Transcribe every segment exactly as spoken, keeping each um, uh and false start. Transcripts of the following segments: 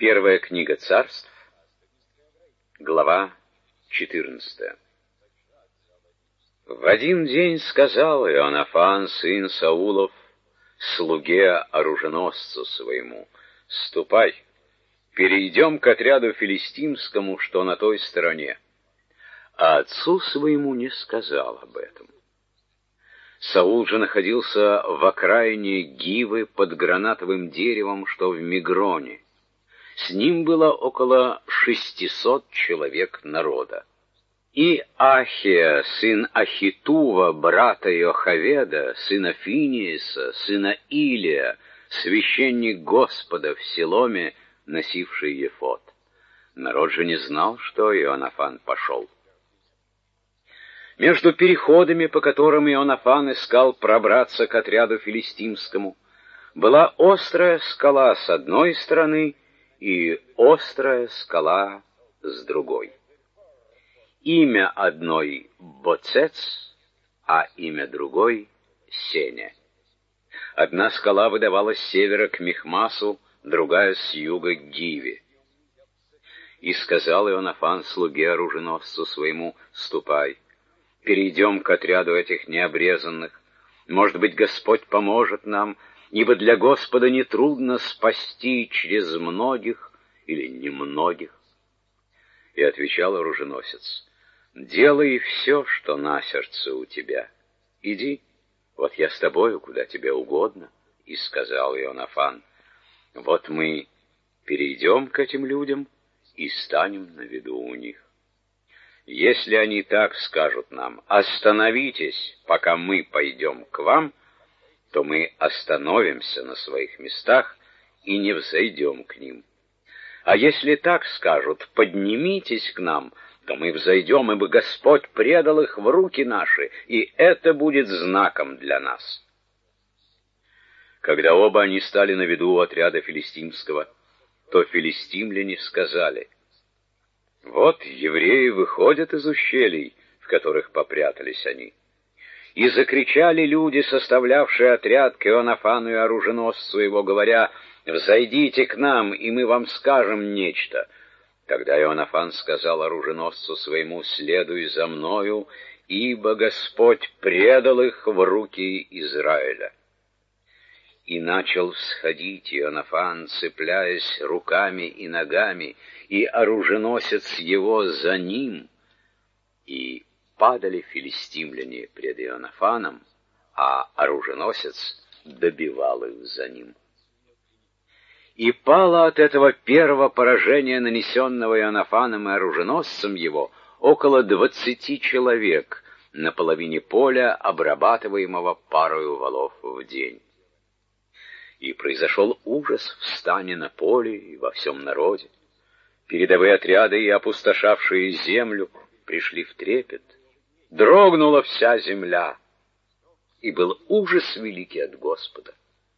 Первая книга Царств, глава четырнадцатая. В один день сказал Иоаннафан, сын Саулов, слуге-оруженосцу своему: «Ступай, перейдем к отряду филистимскому, что на той стороне». А отцу своему не сказал об этом. Саул же находился в окраине Гивы под гранатовым деревом, что в Мигроне. С ним было около шестисот человек народа. И Ахия, сын Ахитува, брата Иохаведа, сына Финиеса, сына Илия, священник Господа в Силоме, носивший ефод. Народ же не знал, что Иоаннафан пошел. Между переходами, по которым Иоаннафан искал пробраться к отряду филистимскому, была острая скала с одной стороны и острая скала с другой. Имя одной — Боцец, а имя другой — Сеня. Одна скала выдавалась с севера к Михмасу, другая — с юга к Гиве. И сказал Иоаннафан слуге-оруженосцу своему: «Ступай, перейдем к отряду этих необрезанных. Может быть, Господь поможет нам, ибо для Господа нетрудно спасти через многих или немногих». И отвечал оруженосец: «Делай все, что на сердце у тебя. Иди, вот я с тобою, куда тебе угодно». И сказал Иоаннафан: «Вот мы перейдем к этим людям и станем на виду у них. Если они так скажут нам: остановитесь, пока мы пойдем к вам, то мы остановимся на своих местах и не взойдем к ним. А если так скажут: поднимитесь к нам, то мы взойдем, ибо Господь предал их в руки наши, и это будет знаком для нас». Когда оба они стали на виду у отряда филистимского, то филистимляне сказали: «Вот евреи выходят из ущелий, в которых попрятались они». И закричали люди, составлявшие отряд, к Иоаннафану и оруженосцу его, говоря: «Взойдите к нам, и мы вам скажем нечто». Тогда Иоаннафан сказал оруженосцу своему: «Следуй за мною, ибо Господь предал их в руки Израиля». И начал всходить Иоаннафан, цепляясь руками и ногами, и оруженосец его за ним. И падали филистимляне пред Иоаннафаном, а оруженосец добивал их за ним. И пало от этого первого поражения, нанесенного Иоаннафаном и оруженосцем его, около двадцати человек на половине поля, обрабатываемого парою валов в день. И произошел ужас в стане на поле и во всем народе. Передовые отряды и опустошавшие землю пришли в трепет. Дрогнула вся земля, и был ужас великий от Господа.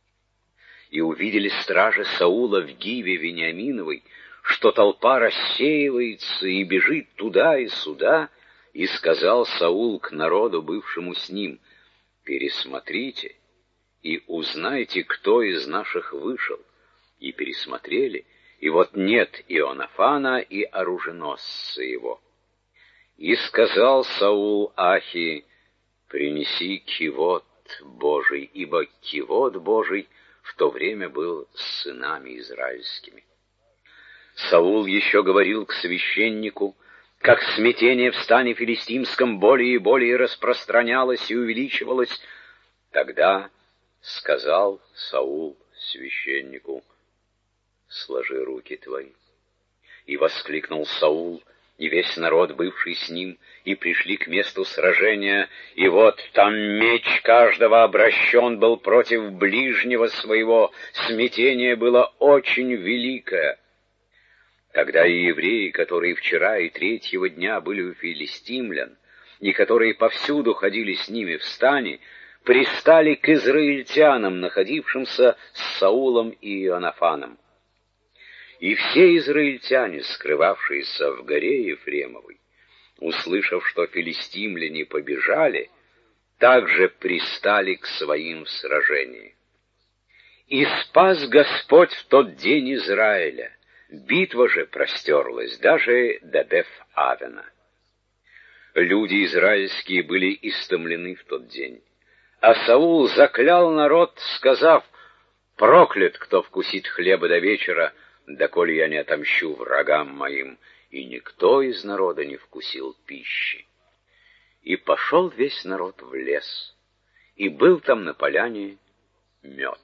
И увидели стражи Саула в Гиве Вениаминовой, что толпа рассеивается и бежит туда и сюда, и сказал Саул к народу, бывшему с ним: «Пересмотрите и узнайте, кто из наших вышел». И пересмотрели, и вот нет Иоаннафана и оруженосца его. И сказал Саул Ахии: «Принеси кивот Божий», ибо кивот Божий в то время был с сынами израильскими. Саул еще говорил к священнику, как смятение в стане филистимском более и более распространялось и увеличивалось. Тогда сказал Саул священнику: «Сложи руки твои». И воскликнул Саул, и весь народ, бывший с ним, и пришли к месту сражения, и вот там меч каждого обращен был против ближнего своего, смятение было очень великое. Тогда и евреи, которые вчера и третьего дня были у филистимлян, и которые повсюду ходили с ними в стане, пристали к израильтянам, находившимся с Саулом и Иоаннафаном. И все израильтяне, скрывавшиеся в горе Ефремовой, услышав, что филистимляне побежали, также пристали к своим в сражении. И спас Господь в тот день Израиля, Битва же простерлась даже до Беф-Авена. Люди израильские были истомлены в тот день. А Саул заклял народ, сказав: «Проклят, кто вкусит хлеба до вечера, доколе я не отомщу врагам моим». И никто из народа не вкусил пищи. И пошел весь народ в лес, и был там на поляне мед.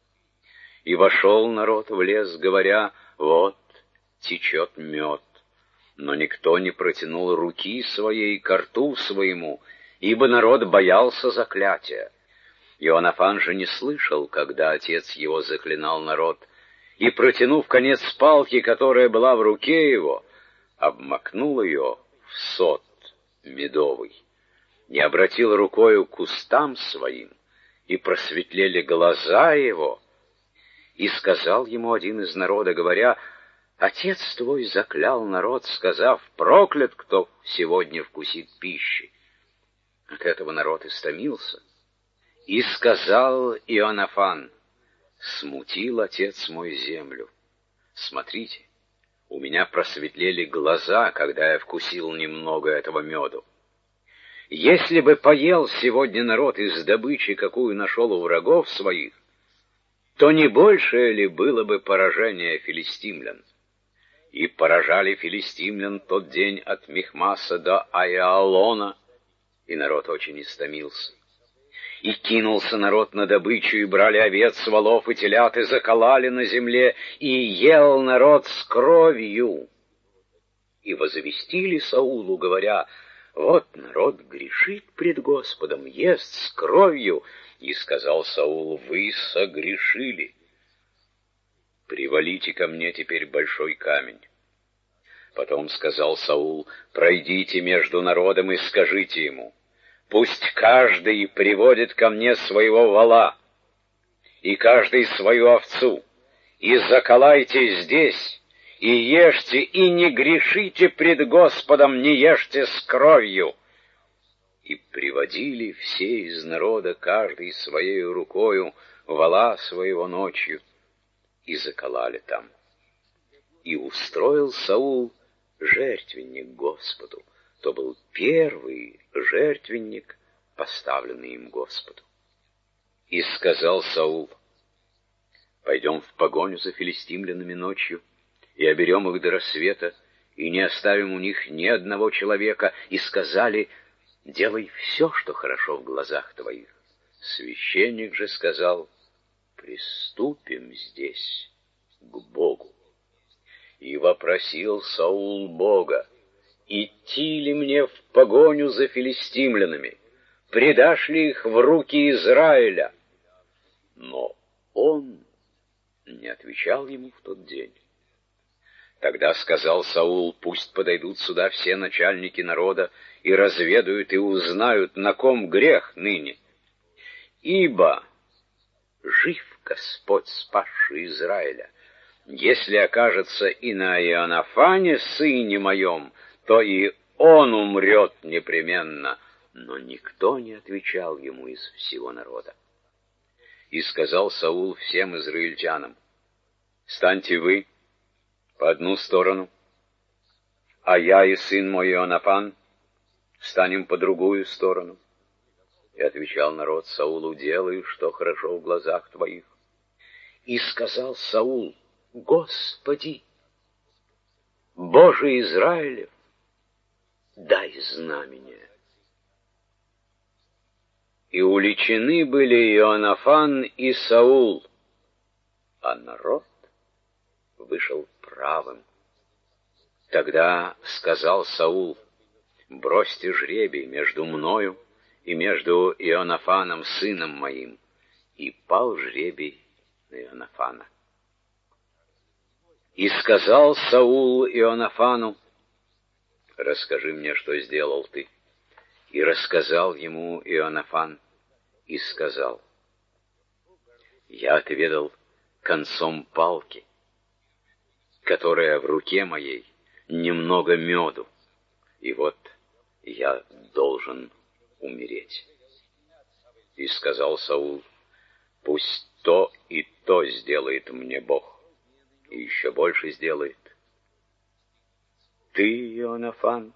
И вошел народ в лес, говоря: «Вот течет мед». Но никто не протянул руки своей ко рту своему, ибо народ боялся заклятия. Иоаннафан же не слышал, когда отец его заклинал народ, и, протянув конец палки, которая была в руке его, обмакнул ее в сот медовый, не обратил рукою к устам своим, и просветлели глаза его. И сказал ему один из народа, говоря: «Отец твой заклял народ, сказав: проклят, кто сегодня вкусит пищи». От этого народ истомился. И сказал Иоаннафан: «Смутил отец мой землю. Смотрите, у меня просветлели глаза, когда я вкусил немного этого меду. Если бы поел сегодня народ из добычи, какую нашел у врагов своих, то не большее ли было бы поражение филистимлян? И поражали филистимлян тот день от Михмаса до Аиалона, и народ очень истомился. И кинулся народ на добычу, и брали овец, волов и телят, и закололи на земле, и ел народ с кровью. И возвестили Саулу, говоря: вот народ грешит пред Господом, ест с кровью. И сказал Саул: вы согрешили. Привалите ко мне теперь большой камень. Потом сказал Саул: пройдите между народом и скажите ему: пусть каждый приводит ко мне своего вола, и каждый свою овцу, и заколайте здесь, и ешьте, и не грешите пред Господом, не ешьте с кровью. И приводили все из народа, каждый своей рукою, вола своего ночью, и заколали там. И устроил Саул жертвенник Господу. То был первый жертвенник, поставленный им Господу. И сказал Саул: пойдем в погоню за филистимлянами ночью, и оберем их до рассвета, и не оставим у них ни одного человека. И сказали: делай все, что хорошо в глазах твоих. Священник же сказал: приступим здесь к Богу. И вопросил Саул Бога: идти ли мне в погоню за филистимлянами? Предашь ли их в руки Израиля? Но он не отвечал ему в тот день. Тогда сказал Саул: пусть подойдут сюда все начальники народа и разведают и узнают, на ком грех ныне. Ибо жив Господь, спасший Израиля. Если окажется и на Иоаннафане, сыне моем, то и он умрет непременно. Но никто не отвечал ему из всего народа. И сказал Саул всем израильтянам: станьте вы по одну сторону, а я и сын мой Иоаннафан станем по другую сторону. И отвечал народ Саулу: делай, что хорошо в глазах твоих. И сказал Саул: Господи, Боже Израилев, дай знамение. И уличены были Иоаннафан и Саул, а народ вышел правым. Тогда сказал Саул: бросьте жребий между мною и между Иоаннафаном, сыном моим. И пал жребий на Иоаннафана. И сказал Саул Иоаннафану: расскажи мне, что сделал ты. И рассказал ему Иоаннафан, и сказал: я отведал концом палки, которая в руке моей, немного меду, и вот я должен умереть. И сказал Саул: пусть то и то сделает мне Бог. и еще больше сделает. Ты, Иоаннафан,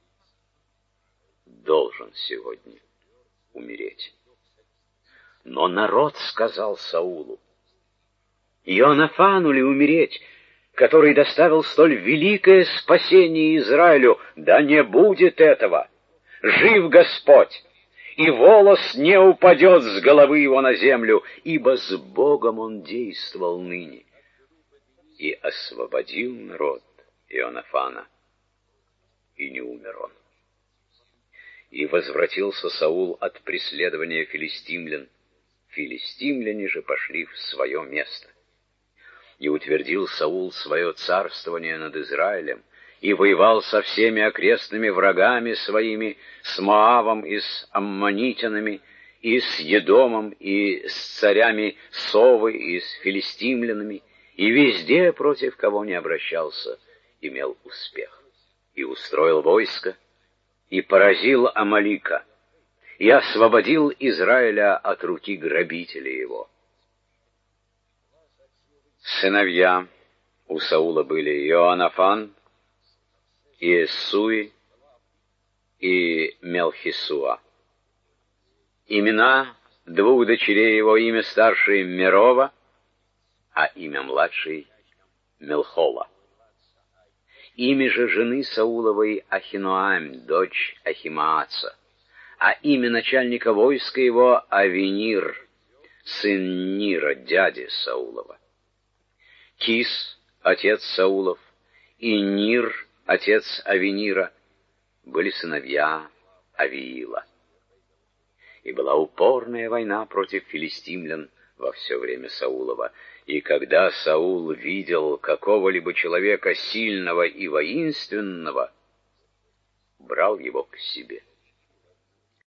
должен сегодня умереть. Но народ сказал Саулу: Иоаннафану ли умереть, который доставил столь великое спасение Израилю? Да не будет этого! Жив Господь, и волос не упадет с головы его на землю, ибо с Богом он действовал ныне. И освободил народ Иоаннафана, и не умер он. И возвратился Саул от преследования филистимлян. Филистимляне же пошли в свое место. И утвердил Саул свое царствование над Израилем, и воевал со всеми окрестными врагами своими, с Моавом и с аммонитянами, и с Едомом, и с царями Совы, и с филистимлянами, и везде, против кого не обращался, имел успех. И устроил войско, и поразил Амалика, и освободил Израиля от руки грабителей его. Сыновья у Саула были Иоаннафан, и Иссуи, и Мелхисуа. Имена двух дочерей его: имя старшей Мерова, а имя младшей Мелхола. Имя же жены Сауловой Ахиноам, дочь Ахимааца, а имя начальника войска его Авенир, сын Нира, дяди Саулова. Кис, отец Саулов, и Нир, отец Авенира, были сыновья Авиила. И была упорная война против филистимлян во все время Саулова. И когда Саул видел какого-либо человека сильного и воинственного, брал его к себе.